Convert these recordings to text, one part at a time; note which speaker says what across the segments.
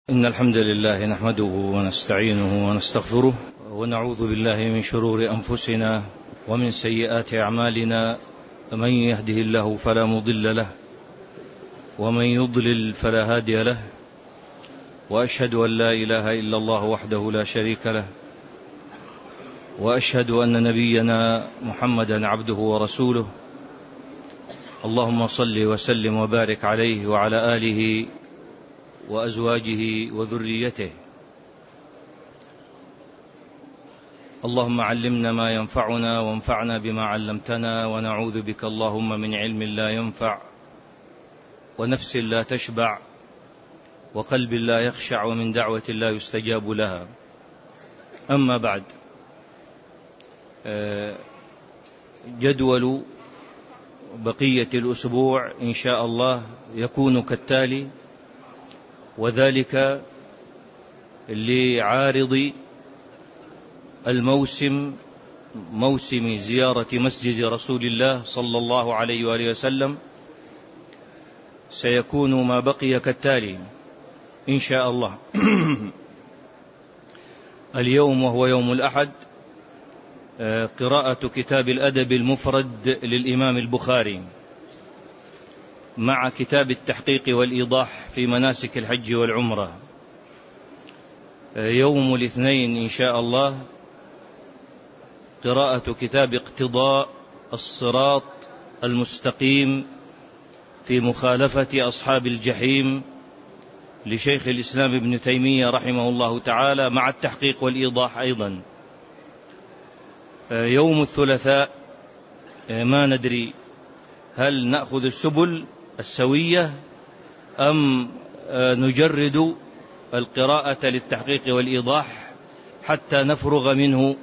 Speaker 1: إن الحمد لله نحمده ونستعينه ونستغفره ونعوذ بالله من شرور أنفسنا ومن سيئات أعمالنا، من يهده الله فلا مضل له ومن يضلل فلا هادي له، وأشهد أن لا إله إلا الله وحده لا شريك له، وأشهد أن نبينا محمدا عبده ورسوله. اللهم صل وسلم وبارك عليه وعلى آله وأزواجه وذريته. اللهم علمنا ما ينفعنا وانفعنا بما علمتنا، ونعوذ بك اللهم من علم لا ينفع ونفس لا تشبع وقلب لا يخشع ومن دعوة لا يستجاب لها. أما بعد، جدول بقية الأسبوع إن شاء الله يكون كالتالي، وذلك لعارض موسم زيارة مسجد رسول الله صلى الله عليه وآله وسلم، سيكون ما بقي كالتالي إن شاء الله. اليوم وهو يوم الأحد قراءة كتاب الأدب المفرد للإمام البخاري مع كتاب التحقيق والإيضاح في مناسك الحج والعمرة. يوم الاثنين إن شاء الله قراءة كتاب اقتضاء الصراط المستقيم في مخالفة أصحاب الجحيم لشيخ الإسلام ابن تيمية رحمه الله تعالى مع التحقيق والإيضاح أيضا. يوم الثلاثاء ما ندري هل نأخذ السبل السوية أم نجرد القراءة للتحقيق والإيضاح حتى نفرغ منه.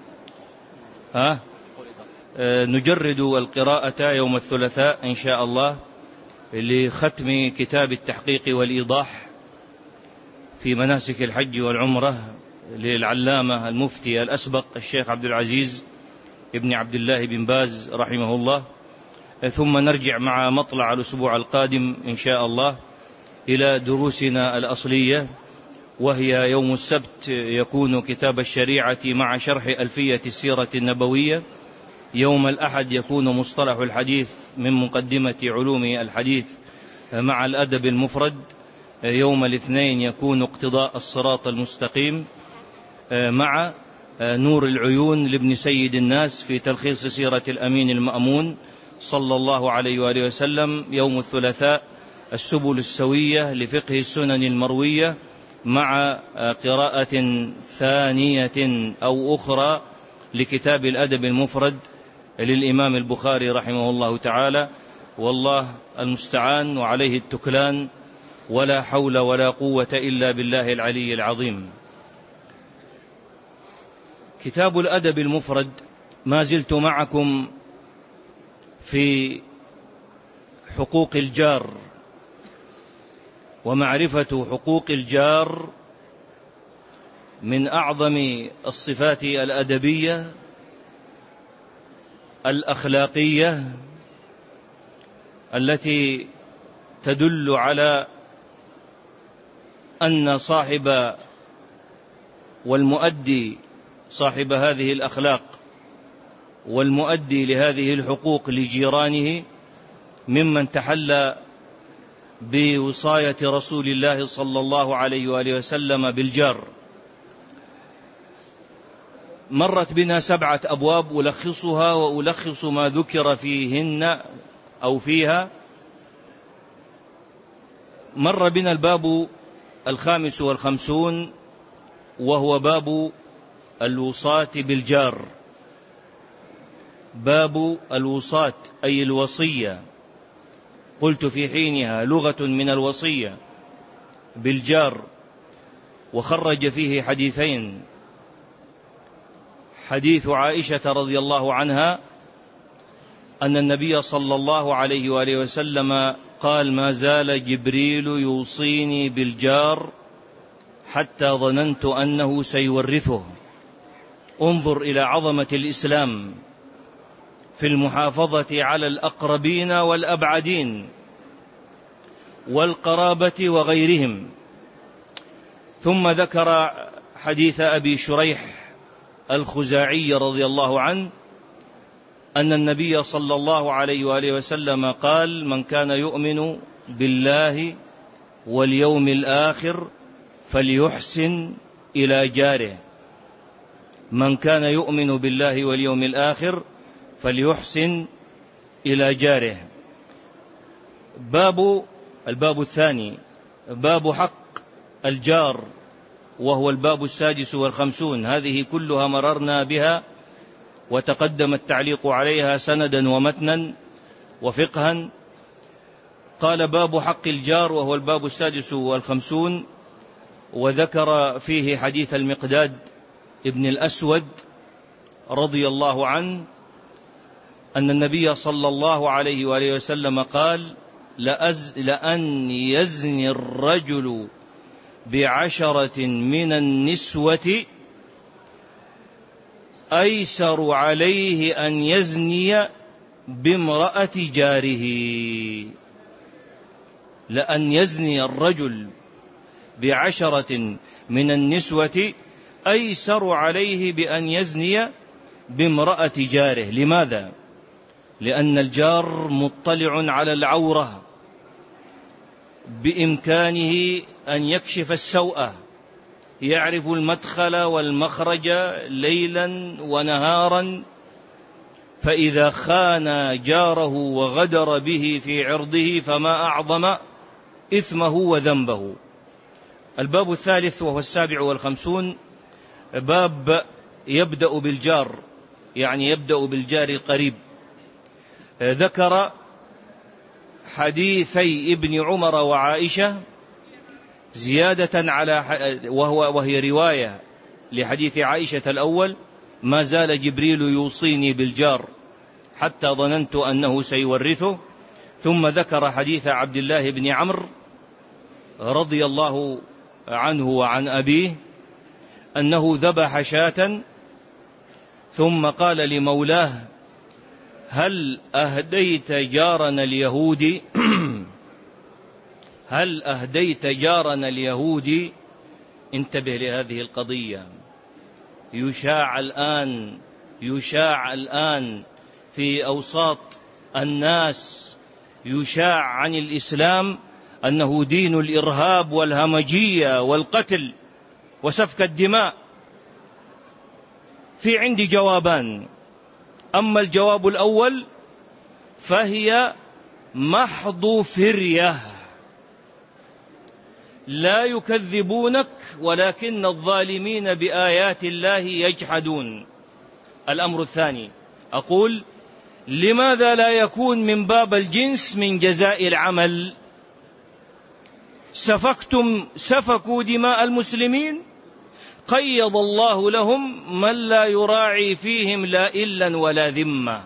Speaker 1: نجرد القراءة يوم الثلاثاء إن شاء الله لختم كتاب التحقيق والإيضاح في مناسك الحج والعمرة للعلامة المفتي الأسبق الشيخ عبد العزيز ابن عبد الله بن باز رحمه الله. ثم نرجع مع مطلع الأسبوع القادم إن شاء الله إلى دروسنا الأصلية، وهي يوم السبت يكون كتاب الشريعة مع شرح ألفية السيرة النبوية، يوم الأحد يكون مصطلح الحديث من مقدمة علوم الحديث مع الأدب المفرد، يوم الاثنين يكون اقتضاء الصراط المستقيم مع نور العيون لابن سيد الناس في تلخيص سيرة الأمين المأمون صلى الله عليه وآله وسلم. يوم الثلاثاء السبل السوية لفقه السنن المروية مع قراءة ثانية أو أخرى لكتاب الأدب المفرد للإمام البخاري رحمه الله تعالى، والله المستعان وعليه التكلان، ولا حول ولا قوة إلا بالله العلي العظيم. كتاب الأدب المفرد ما زلت معكم في حقوق الجار، ومعرفة حقوق الجار من أعظم الصفات الأدبية الأخلاقية التي تدل على أن صاحب والمؤدي صاحب هذه الأخلاق والمؤدي لهذه الحقوق لجيرانه ممن تحلى بوصاية رسول الله صلى الله عليه وآله وسلم بالجار. مرت بنا 7 أبواب ألخصها وألخص ما ذكر فيهن أو فيها. مر بنا الباب 55 وهو باب الوصاة بالجار، باب الوصاة أي الوصية، قلت في حينها لغة من الوصية بالجار، وخرج فيه حديثين: حديث عائشة رضي الله عنها أن النبي صلى الله عليه وآله وسلم قال: ما زال جبريل يوصيني بالجار حتى ظننت أنه سيورثه. انظر إلى عظمة الإسلام في المحافظة على الأقربين والأبعدين والقرابة وغيرهم، ثم ذكر حديث أبي شريح الخزاعي رضي الله عنه أن النبي صلى الله عليه وآله وسلم قال: من كان يؤمن بالله واليوم الآخر فليحسن إلى جاره. من كان يؤمن بالله واليوم الآخر فليحسن إلى جاره. الباب الثاني باب حق الجار، وهو الباب 56. هذه كلها مررنا بها وتقدم التعليق عليها سندا ومتنا وفقها. قال: باب حق الجار، وهو الباب 56، وذكر فيه حديث المقداد ابن الأسود رضي الله عنه أن النبي صلى الله عليه وآله وسلم قال: لأن يزني الرجل ب10 من النسوة أيسر عليه أن يزني بامرأة جاره. لأن يزني الرجل ب10 من النسوة أيسر عليه بأن يزني بامرأة جاره. لماذا؟ لأن الجار مطلع على العورة، بإمكانه أن يكشف السوءة، يعرف المدخل والمخرج ليلا ونهارا، فإذا خان جاره وغدر به في عرضه فما أعظم إثمه وذنبه. الباب الثالث وهو 57 باب يبدأ بالجار، يعني يبدأ بالجار القريب. ذكر حديثي ابن عمر وعائشة زيادة على وهي رواية لحديث عائشة الأول: ما زال جبريل يوصيني بالجار حتى ظننت أنه سيورثه. ثم ذكر حديث عبد الله بن عمرو رضي الله عنه وعن أبيه أنه ذبح شاة ثم قال لمولاه: هل أهديت جارنا اليهودي؟ هل أهديت جارنا اليهودي؟ انتبه لهذه القضية. يشاع الآن في أوساط الناس، يشاع عن الإسلام أنه دين الإرهاب والهمجية والقتل وسفك الدماء. في عندي جوابان. أما الجواب الأول فهي محض فرية، لا يكذبونك ولكن الظالمين بآيات الله يجحدون. الأمر الثاني أقول: لماذا لا يكون من باب الجنس من جزاء العمل؟ سفكوا دماء المسلمين، قيض الله لهم من لا يراعي فيهم لا إلا ولا ذمة.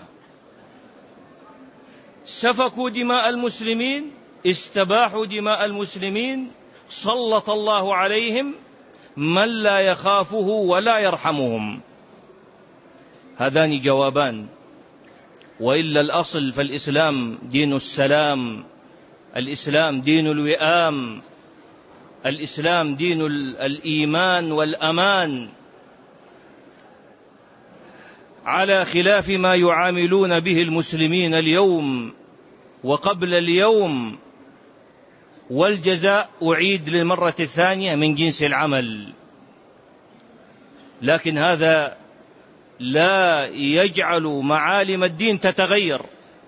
Speaker 1: سفكوا دماء المسلمين، استباحوا دماء المسلمين، سلط الله عليهم من لا يخافه ولا يرحمهم. هذان جوابان. وإلا الأصل فالإسلام دين السلام، الإسلام دين الوئام، الإسلام دين الإيمان والأمان، على خلاف ما يعاملون به المسلمين اليوم وقبل اليوم. والجزاء أعيد للمرة الثانية من جنس العمل. لكن هذا لا يجعل معالم الدين تتغير.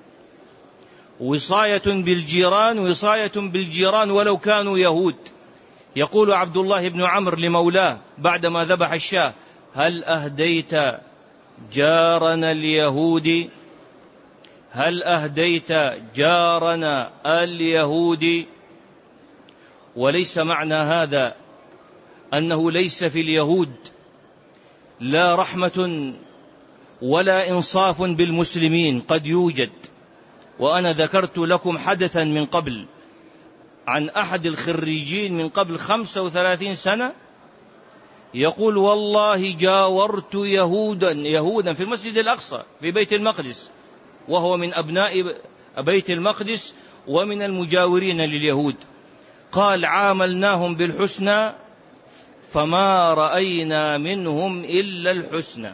Speaker 1: وصاية بالجيران ولو كانوا يهود. يقول عبد الله بن عمرو لمولاه بعدما ذبح الشاة: هل أهديت جارنا اليهودي؟ هل أهديت جارنا اليهودي؟ وليس معنى هذا أنه ليس في اليهود لا رحمة ولا إنصاف بالمسلمين، قد يوجد. وأنا ذكرت لكم حدثا من قبل عن أحد الخريجين من قبل 35 سنة يقول: والله جاورت يهودا في المسجد الأقصى في بيت المقدس، وهو من أبناء بيت المقدس ومن المجاورين لليهود. قال: عاملناهم بالحسنى فما رأينا منهم إلا الحسنى،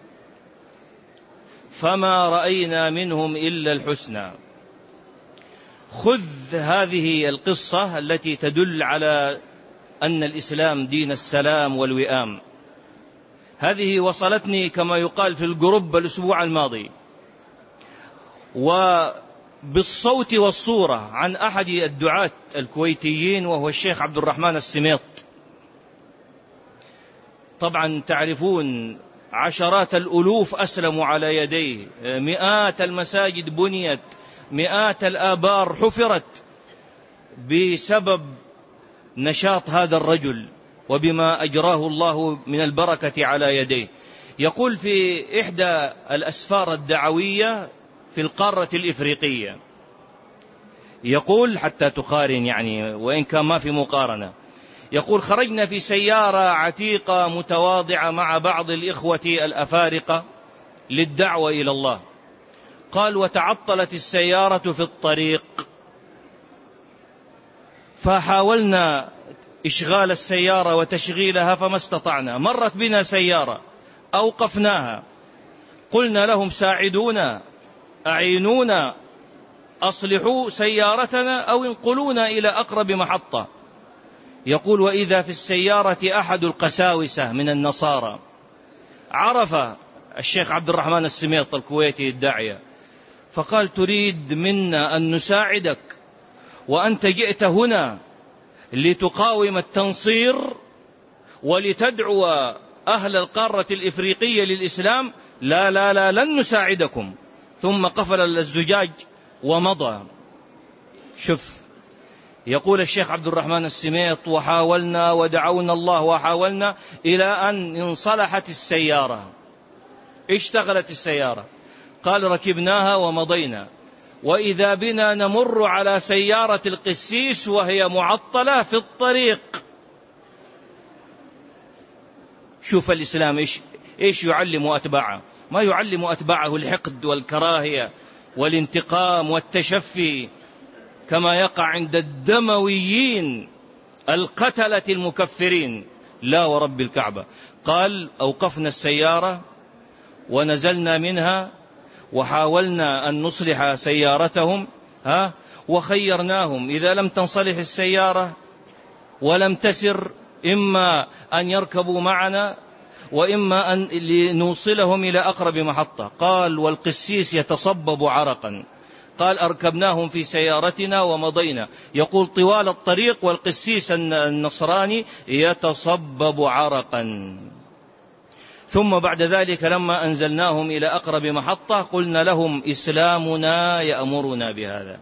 Speaker 1: فما رأينا منهم إلا الحسنى. خذ هذه القصة التي تدل على أن الإسلام دين السلام والوئام. هذه وصلتني كما يقال في الجروب الأسبوع الماضي، وبالصوت والصورة، عن أحد الدعاة الكويتيين وهو الشيخ عبد الرحمن السميط. طبعا تعرفون عشرات الألوف أسلموا على يديه، مئات المساجد بنيت، مئات الآبار حفرت بسبب نشاط هذا الرجل وبما أجراه الله من البركة على يديه. يقول في إحدى الأسفار الدعوية في القارة الإفريقية، يقول حتى تقارن يعني وإن كان ما في مقارنة، يقول: خرجنا في سيارة عتيقة متواضعة مع بعض الإخوة الأفارقة للدعوة إلى الله. قال: وتعطلت السيارة في الطريق، فحاولنا إشغال السيارة وتشغيلها فما استطعنا. مرت بنا سيارة أوقفناها، قلنا لهم: ساعدونا، أعينونا، أصلحوا سيارتنا أو انقلونا إلى أقرب محطة. يقول: وإذا في السيارة أحد القساوسة من النصارى، عرف الشيخ عبد الرحمن السميط الكويتي الداعية، فقال: تريد منا أن نساعدك وأنت جئت هنا لتقاوم التنصير ولتدعو أهل القارة الإفريقية للإسلام؟ لا لا لا، لن نساعدكم. ثم قفل الزجاج ومضى. شوف، يقول الشيخ عبد الرحمن السميط: وحاولنا ودعونا الله وحاولنا إلى أن انصلحت السيارة، اشتغلت السيارة. قال: ركبناها ومضينا، وإذا بنا نمر على سيارة القسيس وهي معطلة في الطريق. شوف الإسلام إيش يعلم أتباعه؟ ما يعلم أتباعه الحقد والكراهية والانتقام والتشفي كما يقع عند الدمويين القتلة المكفرين. لا ورب الكعبة. قال: أوقفنا السيارة ونزلنا منها وحاولنا أن نصلح سيارتهم، وخيرناهم: إذا لم تنصلح السيارة ولم تسر، إما أن يركبوا معنا وإما أن نوصلهم إلى أقرب محطة. قال: والقسيس يتصبب عرقا. قال: أركبناهم في سيارتنا ومضينا. يقول: طوال الطريق والقسيس النصراني يتصبب عرقا. ثم بعد ذلك لما أنزلناهم إلى أقرب محطة قلنا لهم: إسلامنا يأمرنا بهذا،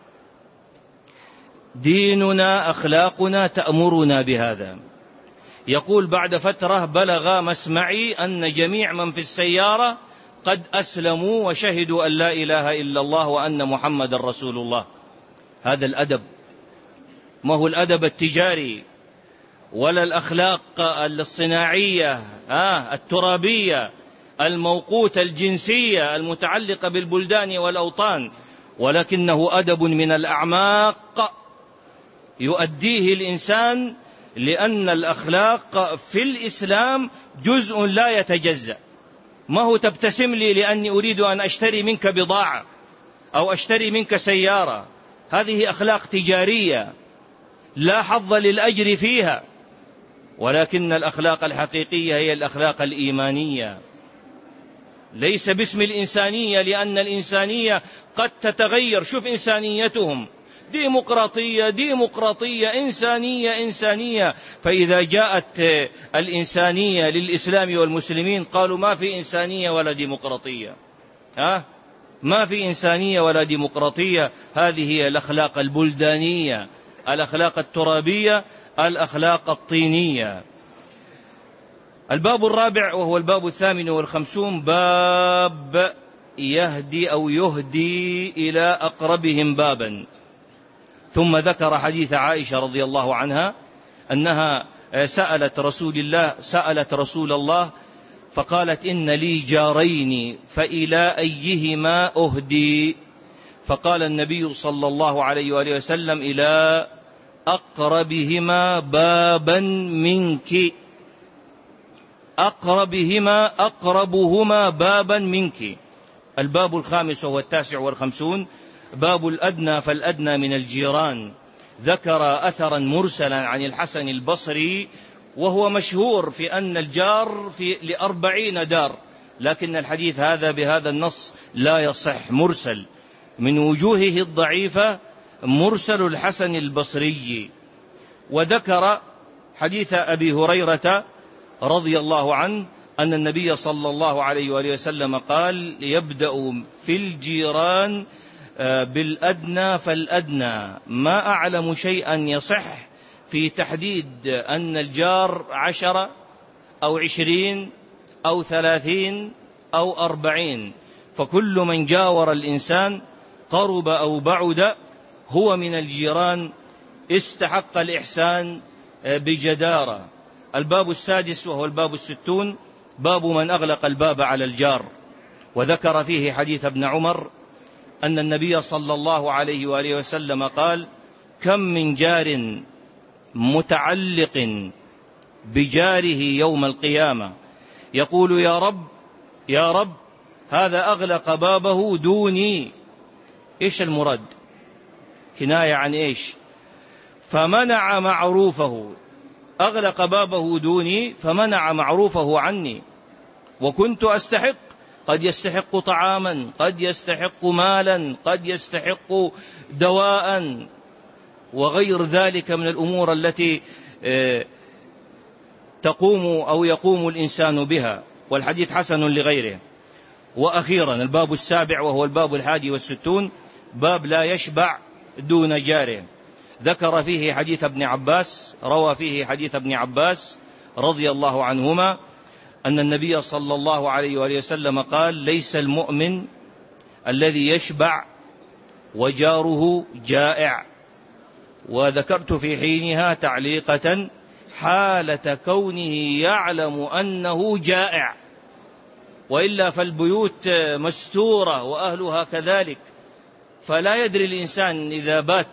Speaker 1: ديننا أخلاقنا تأمرنا بهذا. يقول: بعد فترة بلغ مسمعي أن جميع من في السيارة قد أسلموا وشهدوا أن لا إله إلا الله وأن محمد رسول الله. هذا الأدب، ما هو الأدب التجاري ولا الأخلاق الصناعية الترابية الموقوتة الجنسية المتعلقة بالبلدان والأوطان، ولكنه أدب من الأعماق يؤديه الإنسان، لأن الأخلاق في الإسلام جزء لا يتجزأ. ما هو تبتسم لي لأني أريد أن أشتري منك بضاعة أو أشتري منك سيارة، هذه أخلاق تجارية لا حظ للأجر فيها، ولكن الأخلاق الحقيقية هي الأخلاق الإيمانية، ليس باسم الإنسانية، لأن الإنسانية قد تتغير. شوف إنسانيتهم، ديمقراطية ديمقراطية، إنسانية إنسانية. فإذا جاءت الإنسانية للإسلام والمسلمين قالوا: ما في إنسانية ولا ديمقراطية، ما في إنسانية ولا ديمقراطية. هذه هي الأخلاق البلدانية، الأخلاق الترابية، الأخلاق الطينية. الباب الرابع وهو الباب 58، باب يهدي أو يهدي إلى أقربهم بابا. ثم ذكر حديث عائشة رضي الله عنها أنها سألت رسول الله فقالت: إن لي جارين فإلى أيهما أهدي؟ فقال النبي صلى الله عليه وآله وسلم: إلى أقربهما بابا منك. أقربهما بابا منك. الباب الخامس وهو 59، باب الأدنى فالأدنى من الجيران. ذكر أثرا مرسلا عن الحسن البصري، وهو مشهور في أن الجار ل40 دار، لكن الحديث هذا بهذا النص لا يصح، مرسل من وجوهه الضعيفة، مرسل الحسن البصري. وذكر حديث أبي هريرة رضي الله عنه أن النبي صلى الله عليه وآله وسلم قال: يبدأ في الجيران بالأدنى فالأدنى. ما أعلم شيئا يصح في تحديد أن الجار 10 أو 20 أو 30 أو 40، فكل من جاور الإنسان قرب أو بعد هو من الجيران، استحق الإحسان بجدارة. الباب السادس وهو الباب 60، باب من أغلق الباب على الجار. وذكر فيه حديث ابن عمر أن النبي صلى الله عليه وآله وسلم قال: كم من جار متعلق بجاره يوم القيامة يقول: يا رب يا رب، هذا أغلق بابه دوني. إيش المراد؟ كناية عن إيش؟ فمنع معروفه، أغلق بابه دوني فمنع معروفه عني، وكنت أستحق، قد يستحق طعاما، قد يستحق مالا، قد يستحق دواء، وغير ذلك من الأمور التي تقوم أو يقوم الإنسان بها. والحديث حسن لغيره. وأخيرا الباب السابع وهو الباب 61، باب لا يشبع دون جاره. ذكر فيه حديث ابن عباس، روى فيه حديث ابن عباس رضي الله عنهما أن النبي صلى الله عليه وآله وسلم قال: ليس المؤمن الذي يشبع وجاره جائع. وذكرت في حينها تعليقة: حالة كونه يعلم أنه جائع، وإلا فالبيوت مستورة وأهلها كذلك، فلا يدري الإنسان إذا بات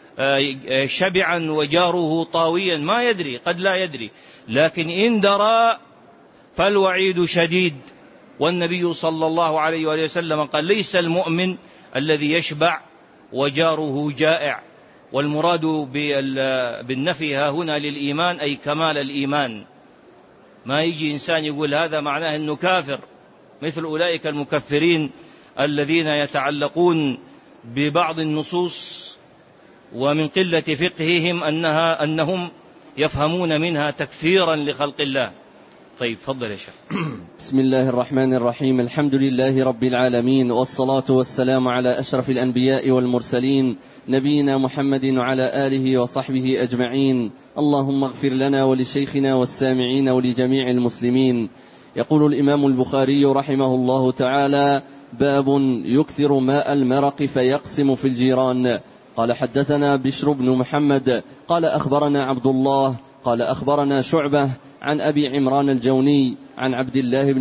Speaker 1: شبعا وجاره طاويا، ما يدري، قد لا يدري، لكن إن درى فالوعيد شديد. والنبي صلى الله عليه وآله وسلم قال: ليس المؤمن الذي يشبع وجاره جائع. والمراد بالنفي ها هنا للإيمان، أي كمال الإيمان. ما يجي إنسان يقول هذا معناه أنه كافر، مثل أولئك المكفرين الذين يتعلقون ببعض النصوص ومن قلة فقههم أنهم يفهمون منها تكفيرا لخلق الله. طيب فضل يا شيخ.
Speaker 2: بسم الله الرحمن الرحيم. الحمد لله رب العالمين، والصلاة والسلام على أشرف الأنبياء والمرسلين، نبينا محمد وعلى آله وصحبه أجمعين. اللهم اغفر لنا ولشيخنا والسامعين ولجميع المسلمين. يقول الإمام البخاري رحمه الله تعالى: باب يكثر ماء المرق فيقسم في الجيران. قال: حدثنا بشر بن محمد قال: أخبرنا عبد الله قال: أخبرنا شعبة عن أبي عمران الجوني عن عبد الله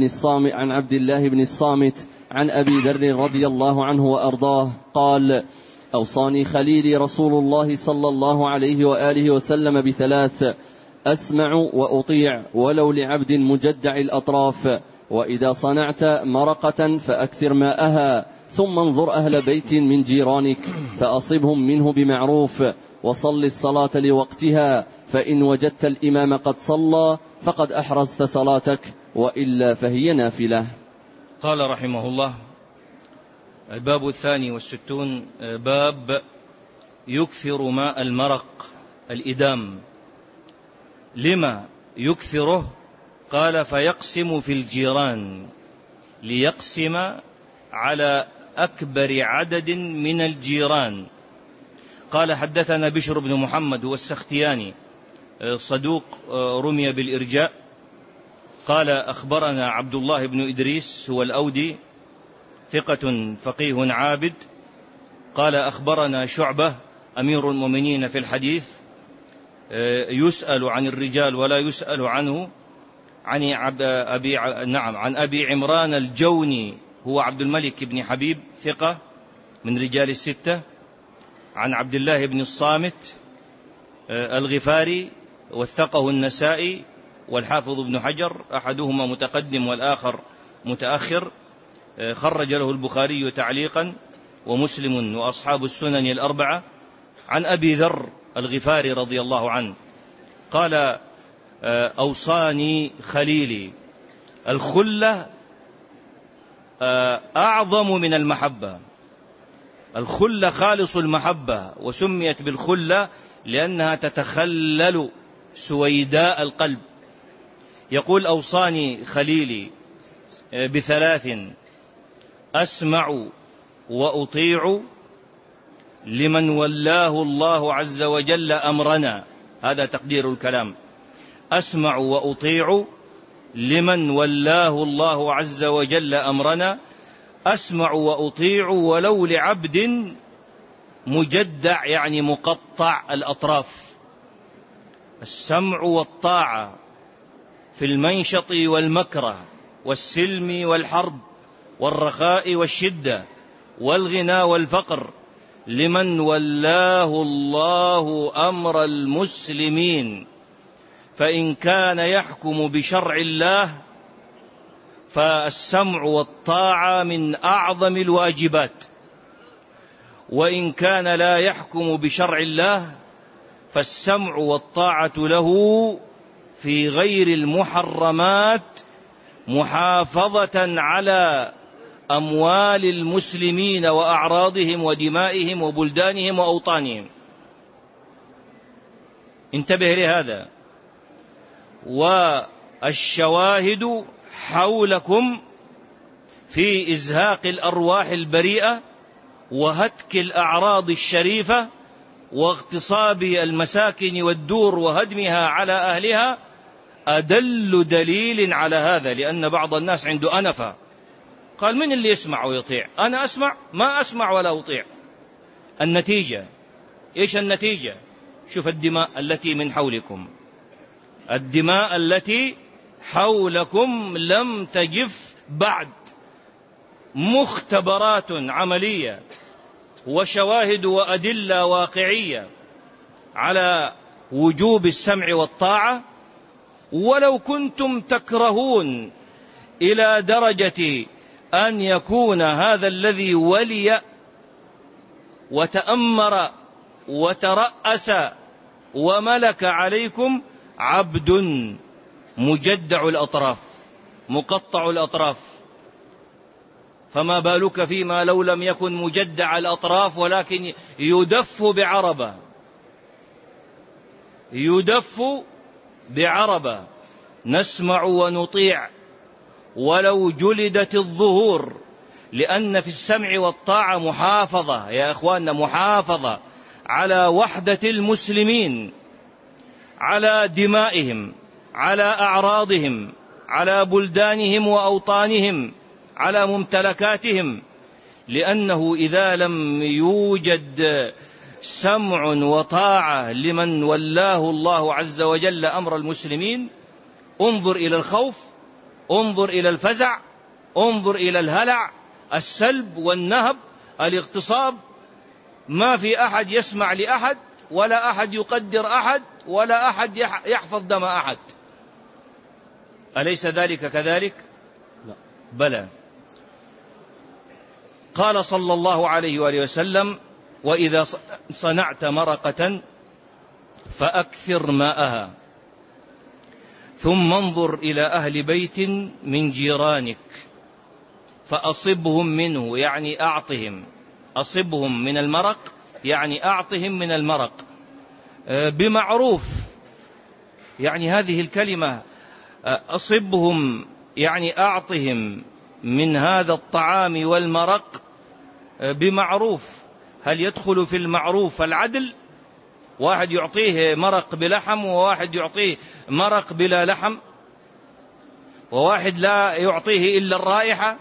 Speaker 2: بن الصامت عن أبي ذر رضي الله عنه وأرضاه قال: أوصاني خليلي رسول الله صلى الله عليه وآله وسلم ب3: أسمع وأطيع ولو لعبد مجدع الأطراف، وإذا صنعت مرقة فأكثر ماءها، ثم انظر أهل بيت من جيرانك فأصبهم منه بمعروف، وصل الصلاة لوقتها، فإن وجدت الإمام قد صلى فقد أحرزت صلاتك، وإلا فهي نافلة.
Speaker 1: قال رحمه الله: الباب 62، باب يكثر ماء المرق الإدام. لما يكثره؟ قال: فيقسم في الجيران، ليقسم على أكبر عدد من الجيران. قال: حدثنا بشر بن محمد هو السختياني، صدوق رمي بالإرجاء. قال: أخبرنا عبد الله بن إدريس هو الأودي، ثقة فقيه عابد. قال: أخبرنا شعبة أمير المؤمنين في الحديث، يسأل عن الرجال ولا يسأل عنه، عن أبي عمران الجوني هو عبد الملك بن حبيب، ثقة من رجال الستة. عن عبد الله بن الصامت الغفاري، وثقه النسائي والحافظ ابن حجر، أحدهما متقدم والآخر متأخر، خرج له البخاري تعليقا ومسلم وأصحاب السنن الأربعة، عن أبي ذر الغفاري رضي الله عنه قال: أوصاني خليلي. الخلة أعظم من المحبة، الخلة خالص المحبة، وسميت بالخلة لأنها تتخلل سويداء القلب. يقول: أوصاني خليلي بثلاث: أسمع وأطيع لمن ولاه الله عز وجل أمرنا. هذا تقدير الكلام: أسمع وأطيع لمن ولاه الله عز وجل أمرنا. أسمع وأطيع ولو لعبد مجدع، يعني مقطع الأطراف. السمع والطاعة في المنشط والمكره والسلم والحرب والرخاء والشدة والغنى والفقر لمن ولاه الله أمر المسلمين، فإن كان يحكم بشرع الله فالسمع والطاعة من أعظم الواجبات، وإن كان لا يحكم بشرع الله فالسمع والطاعة له في غير المحرمات، محافظة على أموال المسلمين وأعراضهم ودمائهم وبلدانهم وأوطانهم. انتبه لهذا. والشواهد حولكم في إزهاق الأرواح البريئة وهتك الأعراض الشريفة واغتصاب المساكن والدور وهدمها على أهلها أدل دليل على هذا، لأن بعض الناس عنده أنفة، قال: من اللي يسمع ويطيع؟ أنا أسمع؟ ما أسمع ولا أطيع. النتيجة إيش؟ النتيجة شوف الدماء التي من حولكم، الدماء التي حولكم لم تجف بعد. مختبرات عملية وشواهد وأدلة واقعية على وجوب السمع والطاعة، ولو كنتم تكرهون إلى درجة أن يكون هذا الذي ولي وتأمر وترأس وملك عليكم عبد مجدع الأطراف مقطع الأطراف، فما بالك فيما لو لم يكن مجدع الأطراف ولكن يدف بعربة، يدف بعربة. نسمع ونطيع ولو جلدت الظهور، لأن في السمع والطاعة محافظة يا إخواننا، محافظة على وحدة المسلمين، على دمائهم، على أعراضهم، على بلدانهم وأوطانهم، على ممتلكاتهم. لأنه إذا لم يوجد سمع وطاعة لمن ولاه الله عز وجل أمر المسلمين، انظر إلى الخوف، انظر إلى الفزع، انظر إلى الهلع، السلب والنهب، الاغتصاب. ما في أحد يسمع لأحد، ولا أحد يقدر أحد، ولا أحد يحفظ دم أحد. أليس ذلك كذلك؟ لا. بلى. قال صلى الله عليه وآله وسلم: وإذا صنعت مرقة فأكثر ماءها، ثم انظر إلى أهل بيت من جيرانك فأصبهم منه، يعني أعطهم. أصبهم من المرق يعني أعطهم من المرق بمعروف. يعني هذه الكلمة أصبهم يعني أعطهم من هذا الطعام والمرق بمعروف. هل يدخل في المعروف العدل؟ واحد يعطيه مرق بلحم وواحد يعطيه مرق بلا لحم، وواحد لا يعطيه إلا الرائحة،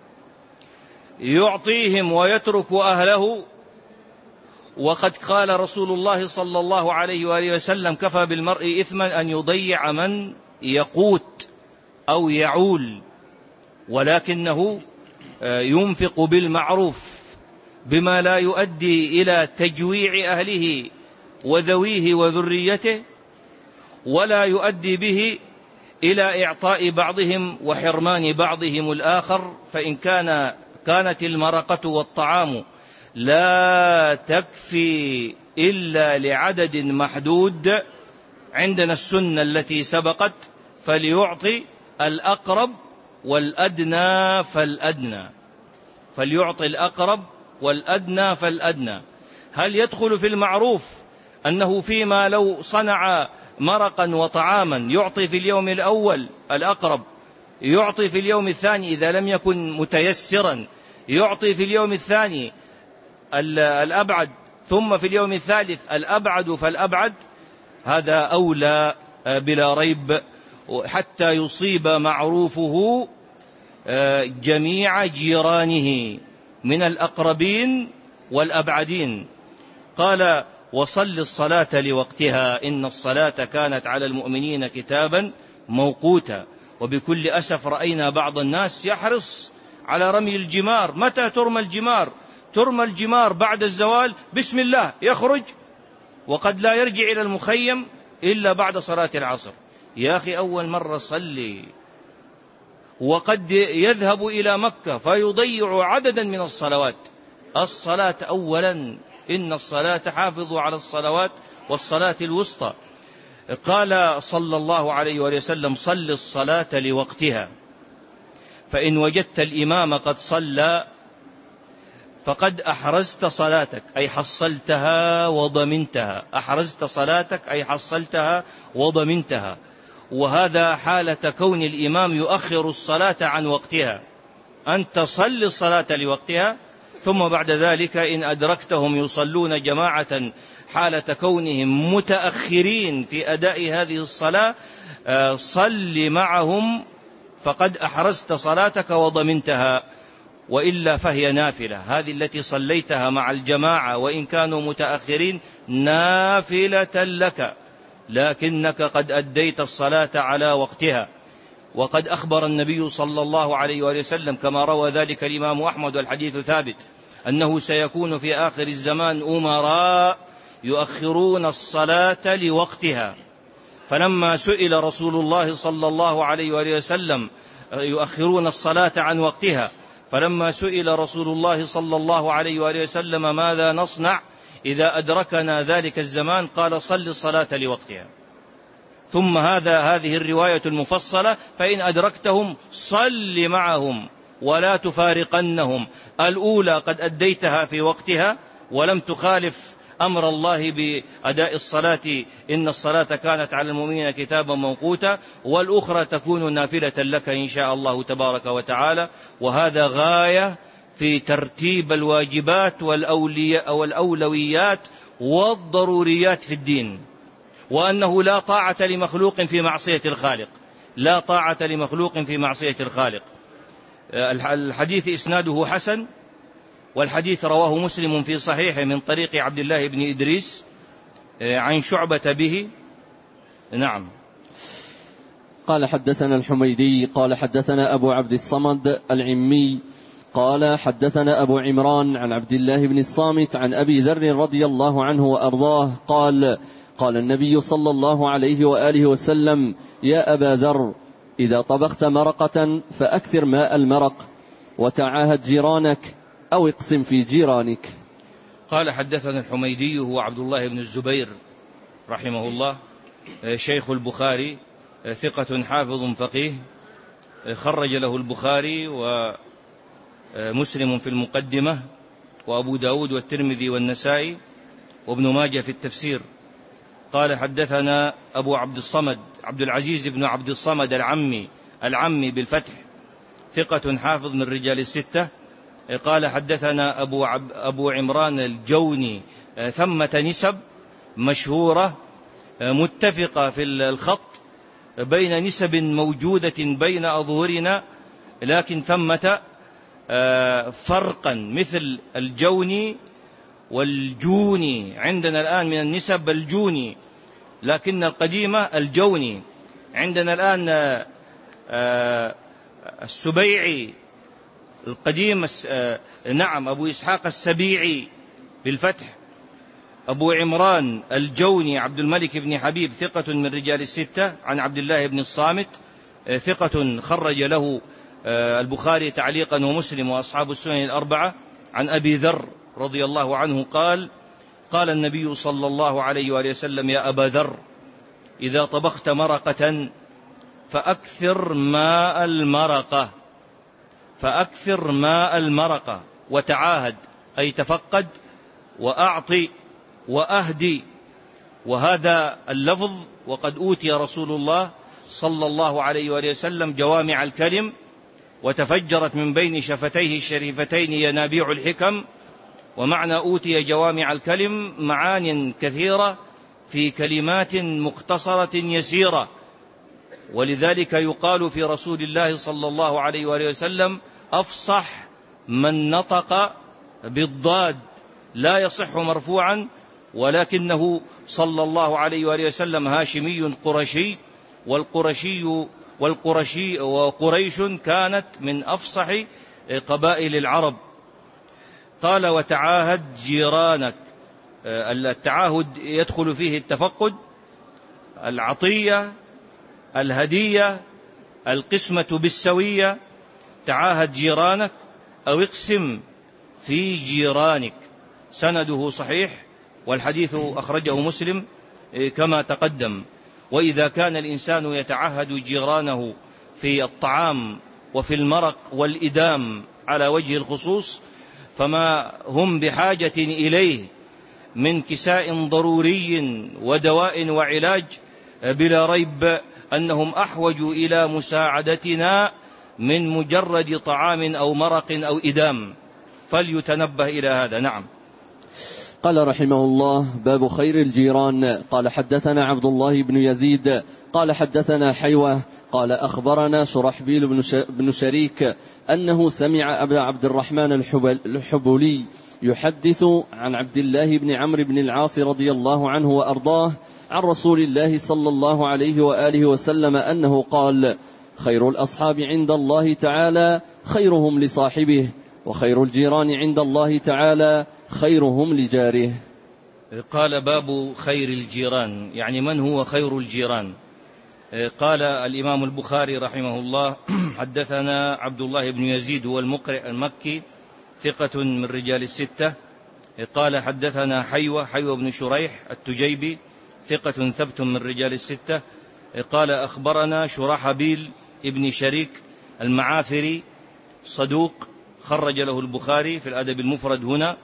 Speaker 1: يعطيهم ويترك أهله. وقد قال رسول الله صلى الله عليه وآله وسلم: كفى بالمرء إثما أن يضيع من يقوت أو يعول، ولكنه ينفق بالمعروف بما لا يؤدي إلى تجويع أهله وذويه وذريته، ولا يؤدي به إلى إعطاء بعضهم وحرمان بعضهم الآخر، فإن كانت المرقة والطعام لا تكفي إلا لعدد محدود، عندنا السنة التي سبقت فليعطي الأقرب والأدنى فالأدنى، فليعطي الأقرب والأدنى فالأدنى. هل يدخل في المعروف أنه فيما لو صنع مرقا وطعاما يعطي في اليوم الأول الأقرب، يعطي في اليوم الثاني إذا لم يكن متيسرا يعطي في اليوم الثاني الأبعد، ثم في اليوم الثالث الأبعد فالأبعد؟ هذا أولى بلا ريب، حتى يصيب معروفه جميع جيرانه من الأقربين والأبعدين. قال: وصل الصلاة لوقتها إن الصلاة كانت على المؤمنين كتابا موقوتا. وبكل أسف رأينا بعض الناس يحرص على رمي الجمار. متى ترمى الجمار؟ ترمى الجمار بعد الزوال، بسم الله يخرج، وقد لا يرجع إلى المخيم إلا بعد صلاة العصر. يا أخي أول مرة صلي، وقد يذهب إلى مكة فيضيع عددا من الصلوات. الصلاة أولا، إن الصلاة حافظوا على الصلوات والصلاة الوسطى. قال صلى الله عليه وسلم: صل الصلاة لوقتها، فإن وجدت الإمام قد صلى فقد أحرزت صلاتك، أي حصلتها وضمنتها. أحرزت صلاتك أي حصلتها وضمنتها. وهذا حالة كون الإمام يؤخر الصلاة عن وقتها. أنت صل الصلاة لوقتها، ثم بعد ذلك إن أدركتهم يصلون جماعة حالة كونهم متأخرين في أداء هذه الصلاة، صل معهم فقد أحرزت صلاتك وضمنتها، وإلا فهي نافلة. هذه التي صليتها مع الجماعة وإن كانوا متأخرين نافلة لك، لكنك قد أديت الصلاة على وقتها. وقد أخبر النبي صلى الله عليه وسلم كما روى ذلك الإمام أحمد والحديث ثابت أنه سيكون في آخر الزمان أمراء يؤخرون الصلاة لوقتها. فلما سئل رسول الله صلى الله عليه وسلم يؤخرون الصلاة عن وقتها، فلما سئل رسول الله صلى الله عليه وسلم ماذا نصنع إذا أدركنا ذلك الزمان، قال: صل الصلاة لوقتها. ثم هذه الرواية المفصلة: فإن أدركتهم صل معهم ولا تفارقنهم. الأولى قد أديتها في وقتها ولم تخالف أمر الله بأداء الصلاة، إن الصلاة كانت على المؤمنين كتابا موقوتا، والأخرى تكون نافلة لك إن شاء الله تبارك وتعالى. وهذا غاية في ترتيب الواجبات والأولويات والضروريات في الدين، وأنه لا طاعة لمخلوق في معصية الخالق، لا طاعة لمخلوق في معصية الخالق. الحديث إسناده حسن، والحديث رواه مسلم في صحيحه من طريق عبد الله بن إدريس عن شعبة به. نعم.
Speaker 2: قال: حدثنا الحميدي قال حدثنا أبو عبد الصمد العمي قال حدثنا أبو عمران عن عبد الله بن الصامت عن أبي ذر رضي الله عنه وأرضاه قال: قال النبي صلى الله عليه وآله وسلم: يا أبا ذر، إذا طبخت مرقة فأكثر ماء المرق، وتعاهد جيرانك أو اقسم في جيرانك.
Speaker 1: قال: حدثنا الحميدي هو عبد الله بن الزبير رحمه الله، شيخ البخاري، ثقة حافظ فقيه، خرج له البخاري ومسلم في المقدمة، وأبو داود والترمذي والنسائي وابن ماجه في التفسير. قال: حدثنا أبو عبد الصمد عبد العزيز بن عبد الصمد العمي بالفتح، ثقة حافظ من رجال الستة. قال: حدثنا أبو عمران الجوني. ثمة نسب مشهورة متفقة في الخط بين نسب موجودة بين أظهرنا، لكن ثمة فرقا مثل الجوني والجوني. عندنا الآن من النسب الجوني، لكن القديمة الجوني. عندنا الآن السبيعي القديم، نعم، أبو إسحاق السبيعي بالفتح. أبو عمران الجوني عبد الملك بن حبيب، ثقة من رجال الستة، عن عبد الله بن الصامت ثقة خرج له البخاري تعليقا ومسلم وأصحاب السنن الأربعة. عن أبي ذر رضي الله عنه قال: قال النبي صلى الله عليه وآله وسلم: يا أبا ذر، إذا طبخت مرقة فأكثر ماء المرقة وتعاهد، أي تفقد وأعطي وأهدي. وهذا اللفظ وقد أوتي رسول الله صلى الله عليه وآله وسلم جوامع الكلم، وتفجرت من بين شفتيه الشريفتين ينابيع الحكم. ومعنى أوتي جوامع الكلم معان كثيرة في كلمات مختصرة يسيرة، ولذلك يقال في رسول الله صلى الله عليه وآله وسلم: أفصح من نطق بالضاد. لا يصح مرفوعا، ولكنه صلى الله عليه وآله وسلم هاشمي قرشي، وقريش كانت من أفصح قبائل العرب. قال: وتعاهد جيرانك. التعاهد يدخل فيه التفقد، العطية، الهدية، القسمة بالسوية. تعاهد جيرانك أو اقسم في جيرانك. سنده صحيح، والحديث أخرجه مسلم كما تقدم. وإذا كان الإنسان يتعهد جيرانه في الطعام وفي المرق والإدام على وجه الخصوص، فما هم بحاجة إليه من كساء ضروري ودواء وعلاج بلا ريب أنهم أحوج إلى مساعدتنا من مجرد طعام أو مرق أو إدام، فليتنبه إلى هذا. نعم.
Speaker 2: قال رحمه الله: باب خير الجيران. قال: حدثنا عبد الله بن يزيد قال: حدثنا حيوة قال: أخبرنا شرحبيل بن شريك أنه سمع أبا عبد الرحمن الحبولي يحدث عن عبد الله بن عمرو بن العاص رضي الله عنه وأرضاه عن رسول الله صلى الله عليه وآله وسلم أنه قال: خير الأصحاب عند الله تعالى خيرهم لصاحبه، وخير الجيران عند الله تعالى خيرهم لجاره.
Speaker 1: قال: باب خير الجيران، يعني من هو خير الجيران؟ قال الإمام البخاري رحمه الله: حدثنا عبد الله بن يزيد هو المقرئ المكي ثقة من رجال الستة. قال: حدثنا حيوة بن شريح التجيبي ثقة ثبت من رجال الستة. قال: أخبرنا شرحبيل ابن شريك المعافري صدوق خرج له البخاري في الأدب المفرد هنا،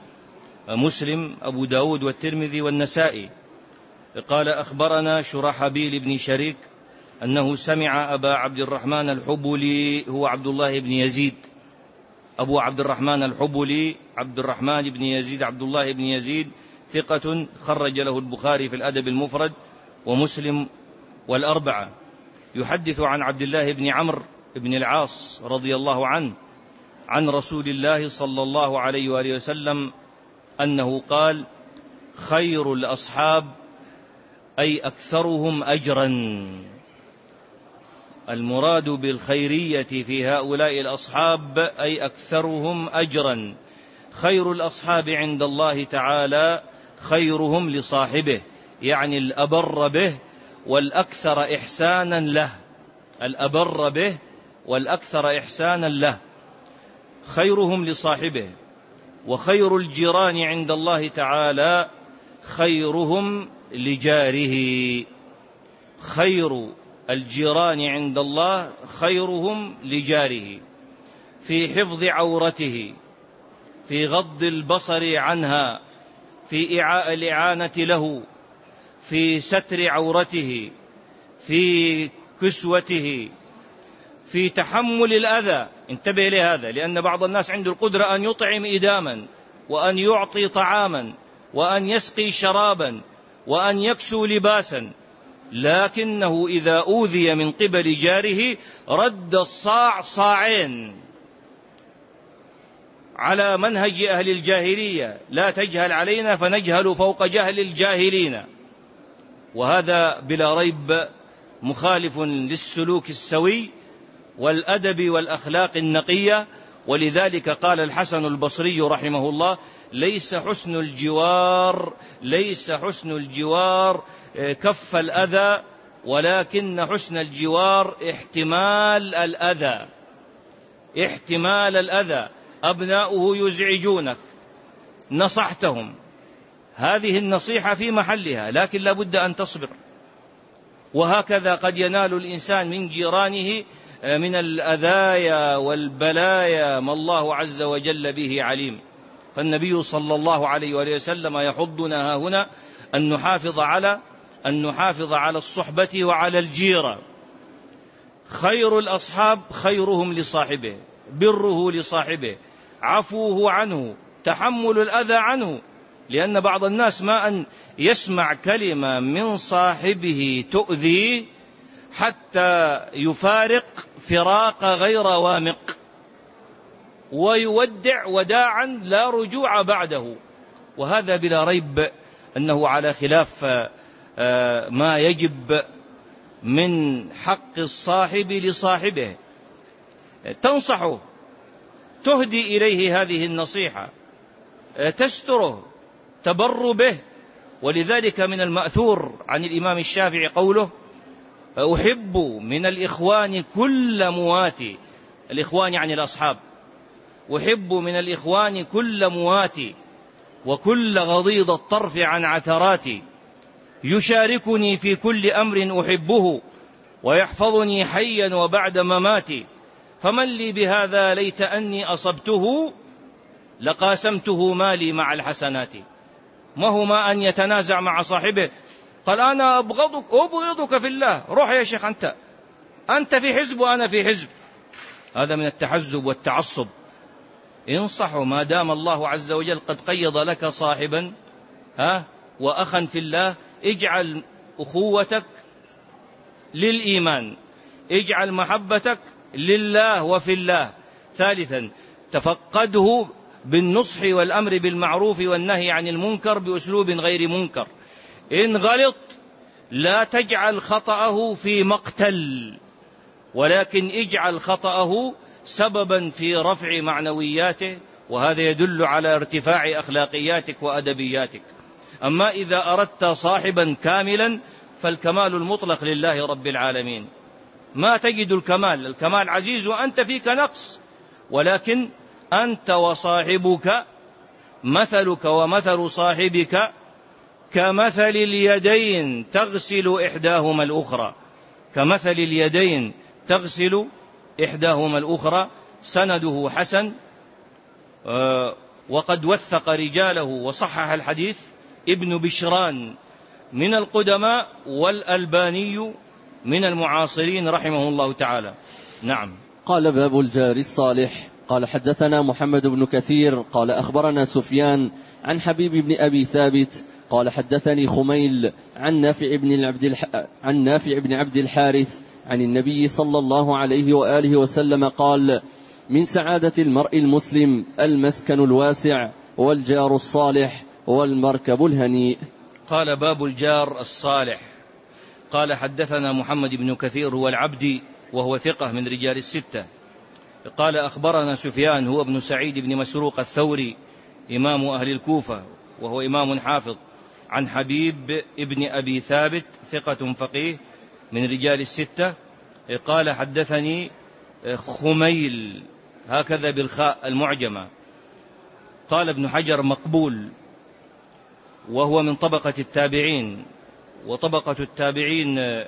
Speaker 1: مسلم، أبو داود والترمذي والنسائي. قال: أخبرنا شرحبيل بن شريك أنه سمع أبا عبد الرحمن الحبولي، هو عبد الله بن يزيد، أبو عبد الرحمن الحبولي عبد الرحمن بن يزيد عبد الله بن يزيد ثقة خرج له البخاري في الأدب المفرد ومسلم والأربعة، يحدث عن عبد الله بن عمرو بن العاص رضي الله عنه عن رسول الله صلى الله عليه وآله وسلم أنه قال: خير الأصحاب أي أكثرهم أجرا. المراد بالخيرية في هؤلاء الأصحاب أي أكثرهم أجرا. خير الأصحاب عند الله تعالى خيرهم لصاحبه، يعني الأبر به والأكثر إحسانا له، الأبر به والأكثر إحسانا له، خيرهم لصاحبه. وخير الجيران عند الله تعالى خيرهم لجاره. خير الجيران عند الله خيرهم لجاره، في حفظ عورته، في غض البصر عنها، في الإعانة له، في ستر عورته، في كسوته، في تحمل الأذى. انتبه لهذا، لأن بعض الناس عنده القدرة أن يطعم إداما، وأن يعطي طعاما، وأن يسقي شرابا، وأن يكسو لباسا، لكنه إذا أوذي من قبل جاره رد الصاع صاعين، على منهج أهل الجاهلية: لا تجهل علينا فنجهل فوق جهل الجاهلين. وهذا بلا ريب مخالف للسلوك السوي والأدب والأخلاق النقية. ولذلك قال الحسن البصري رحمه الله: ليس حسن الجوار كف الأذى ولكن حسن الجوار احتمال الأذى. أبناؤه يزعجونك، نصحتهم، هذه النصيحة في محلها، لكن لا بد أن تصبر. وهكذا قد ينال الإنسان من جيرانه من الأذايا والبلايا ما الله عز وجل به عليم. فالنبي صلى الله عليه وآله وسلم يحضنا هنا أن نحافظ على الصحبة وعلى الجيرة. خير الأصحاب خيرهم لصاحبه، بره لصاحبه، عفوه عنه، تحمل الأذى عنه. لأن بعض الناس ما أن يسمع كلمة من صاحبه تؤذيه حتى يفارق فراق غير وامق، ويودع وداعا لا رجوع بعده. وهذا بلا ريب أنه على خلاف ما يجب من حق الصاحب لصاحبه. تنصحه، تهدي إليه هذه النصيحة، تستره، تبر به. ولذلك من المأثور عن الإمام الشافعي قوله: أحب من الإخوان كل مواتي، الإخوان يعني الأصحاب، أحب من الإخوان كل مواتي وكل غضيض الطرف عن عثراتي، يشاركني في كل أمر أحبه ويحفظني حيا وبعد مماتي، فمن لي بهذا ليت أني أصبته لقاسمته مالي مع الحسنات. ما هو ما أن يتنازع مع صاحبه، قال أنا أبغضك في الله، روح يا شيخ، أنت في حزب وأنا في حزب. هذا من التحزب والتعصب. انصحوا ما دام الله عز وجل قد قيض لك صاحبا وأخا في الله. اجعل أخوتك للإيمان، اجعل محبتك لله وفي الله. ثالثا، تفقده بالنصح والأمر بالمعروف والنهي عن المنكر بأسلوب غير منكر. إن غلط لا تجعل خطأه في مقتل، ولكن اجعل خطأه سببا في رفع معنوياته، وهذا يدل على ارتفاع أخلاقياتك وأدبياتك. أما إذا أردت صاحبا كاملا فالكمال المطلق لله رب العالمين. ما تجد الكمال عزيز وأنت فيك نقص، ولكن أنت وصاحبك، مثلك ومثل صاحبك كمثل اليدين تغسل إحداهما الأخرى، كمثل اليدين تغسل إحداهما الأخرى. سنده حسن، وقد وثق رجاله وصحح الحديث ابن بشران من القدماء، والألباني من المعاصرين رحمه الله تعالى. نعم.
Speaker 2: قال: باب الجار الصالح. قال: حدثنا محمد بن كثير قال: أخبرنا سفيان عن حبيب بن أبي ثابت قال: حدثني خميل عن نافع بن عبد الحارث عن النبي صلى الله عليه وآله وسلم قال: من سعادة المرء المسلم المسكن الواسع والجار الصالح والمركب الهنيء.
Speaker 1: قال: باب الجار الصالح. قال: حدثنا محمد بن كثير هو العبدي وهو ثقة من رجال الستة. قال: أخبرنا سفيان هو ابن سعيد بن مسروق الثوري إمام أهل الكوفة وهو إمام حافظ، عن حبيب ابن أبي ثابت ثقة فقيه من رجال الستة. قال: حدثني خميل، هكذا بالخاء المعجمة. قال ابن حجر: مقبول، وهو من طبقة التابعين، وطبقة التابعين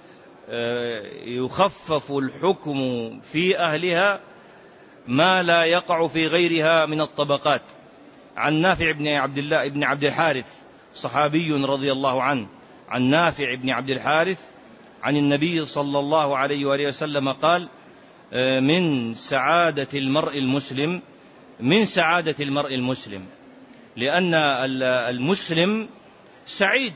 Speaker 1: يخفف الحكم في أهلها ما لا يقع في غيرها من الطبقات. عن نافع بن عبد الله بن عبد الحارث صحابي رضي الله عنه، عن نافع بن عبد الحارث عن النبي صلى الله عليه وآله وسلم قال: من سعادة المرء المسلم، من سعادة المرء المسلم، لأن المسلم سعيد،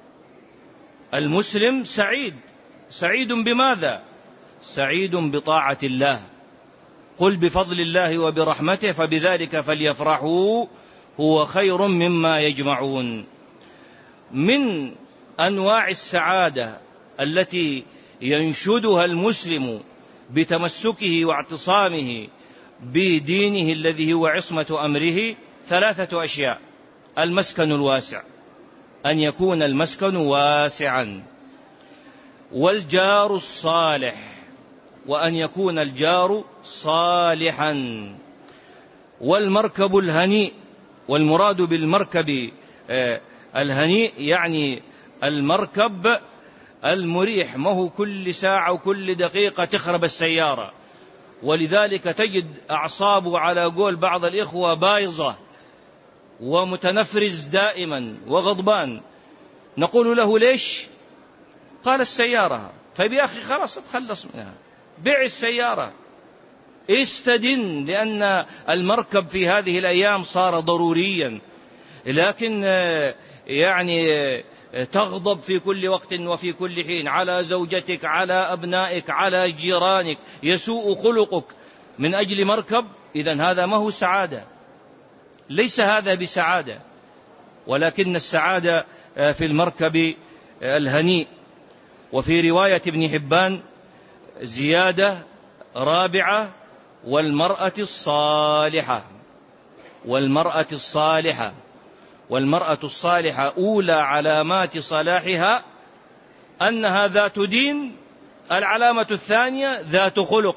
Speaker 1: المسلم سعيد. سعيد بماذا؟ سعيد بطاعة الله. قل بفضل الله وبرحمته فبذلك فليفرحوا هو خير مما يجمعون. من أنواع السعادة التي ينشدها المسلم بتمسكه واعتصامه بدينه الذي هو عصمة أمره 3 أشياء: المسكن الواسع، أن يكون المسكن واسعا، والجار الصالح، وأن يكون الجار صالحا. والمركب الهنيء، والمراد بالمركب الهنيء يعني المركب المريح، ما هو كل ساعة وكل دقيقة تخرب السيارة، ولذلك تجد أعصابه على قول بعض الإخوة بايظة ومتنفرز دائما وغضبان. نقول له ليش؟ قال السيارة. طيب يا أخي خلاص اتخلص منها، بيع السيارة، استدن، لأن المركب في هذه الأيام صار ضروريا. لكن يعني تغضب في كل وقت وفي كل حين على زوجتك، على أبنائك، على جيرانك، يسوء خلقك من أجل مركب، إذن هذا ما هو سعادة، ليس هذا بسعادة، ولكن السعادة في المركب الهنيء. وفي رواية ابن حبان زيادة رابعة: والمرأة الصالحة. والمرأة الصالحة، والمرأة الصالحة أولى علامات صلاحها أنها ذات دين. العلامة الثانية ذات خلق.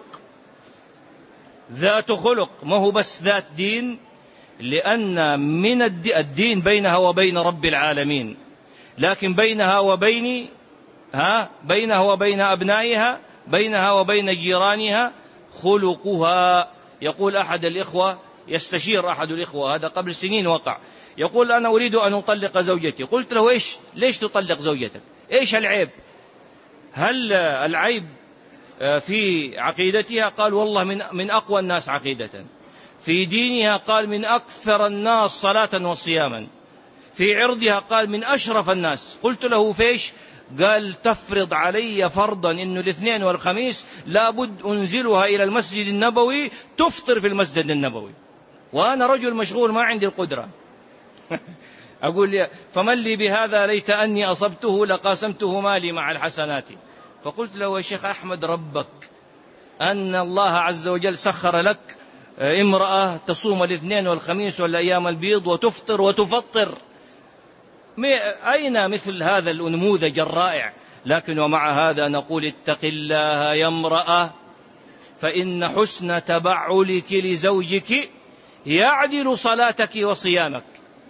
Speaker 1: ذات خلق، ما هو بس ذات دين، لأن من الدين بينها وبين رب العالمين، لكن بينها وبين أبنائها، بينها وبين جيرانها خلقها. يقول أحد الإخوة، يستشير أحد الإخوة، هذا قبل سنين وقع، يقول أنا أريد أن أطلق زوجتي. قلت له ليش تطلق زوجتك؟ إيش العيب؟ هل العيب في عقيدتها؟ قال والله من أقوى الناس عقيدة. في دينها قال من أكثر الناس صلاة وصياما. في عرضها قال من أشرف الناس. قلت له فيش؟ قال تفرض علي فرضا إنه الاثنين والخميس لابد أنزلها إلى المسجد النبوي تفطر في المسجد النبوي، وأنا رجل مشغول ما عندي القدرة. أقول فمن لي بهذا؟ ليت أني أصبته لقاسمته مالي مع الحسنات. فقلت له يا شيخ أحمد ربك أن الله عز وجل سخر لك امرأة تصوم الاثنين والخميس والأيام البيض وتفطر وتفطر، أين مثل هذا النموذج الرائع؟ لكن ومع هذا نقول اتق الله يا امرأة، فإن حسن تبعلك لزوجك يعدل صلاتك وصيامك.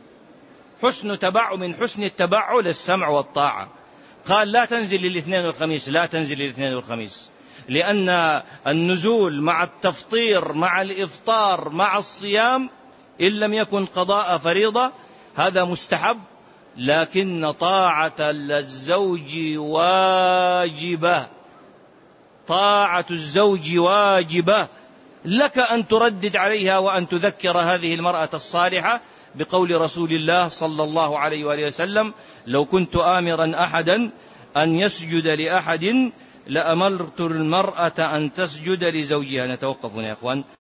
Speaker 1: من حسن التبعل السمع والطاعة. قال لا تنزل الاثنين والخميس، لا تنزل الاثنين والخميس، لأن النزول مع التفطير مع الإفطار مع الصيام إن لم يكن قضاء فريضة هذا مستحب، لكن طاعة الزوج واجبة. طاعة الزوج واجبة، لك أن تردد عليها وأن تذكر هذه المرأة الصالحة بقول رسول الله صلى الله عليه وآله وسلم: لو كنت آمرا أحدا أن يسجد لأحد لأمرت المرأة أن تسجد لزوجها. نتوقف هنا يا أخوان.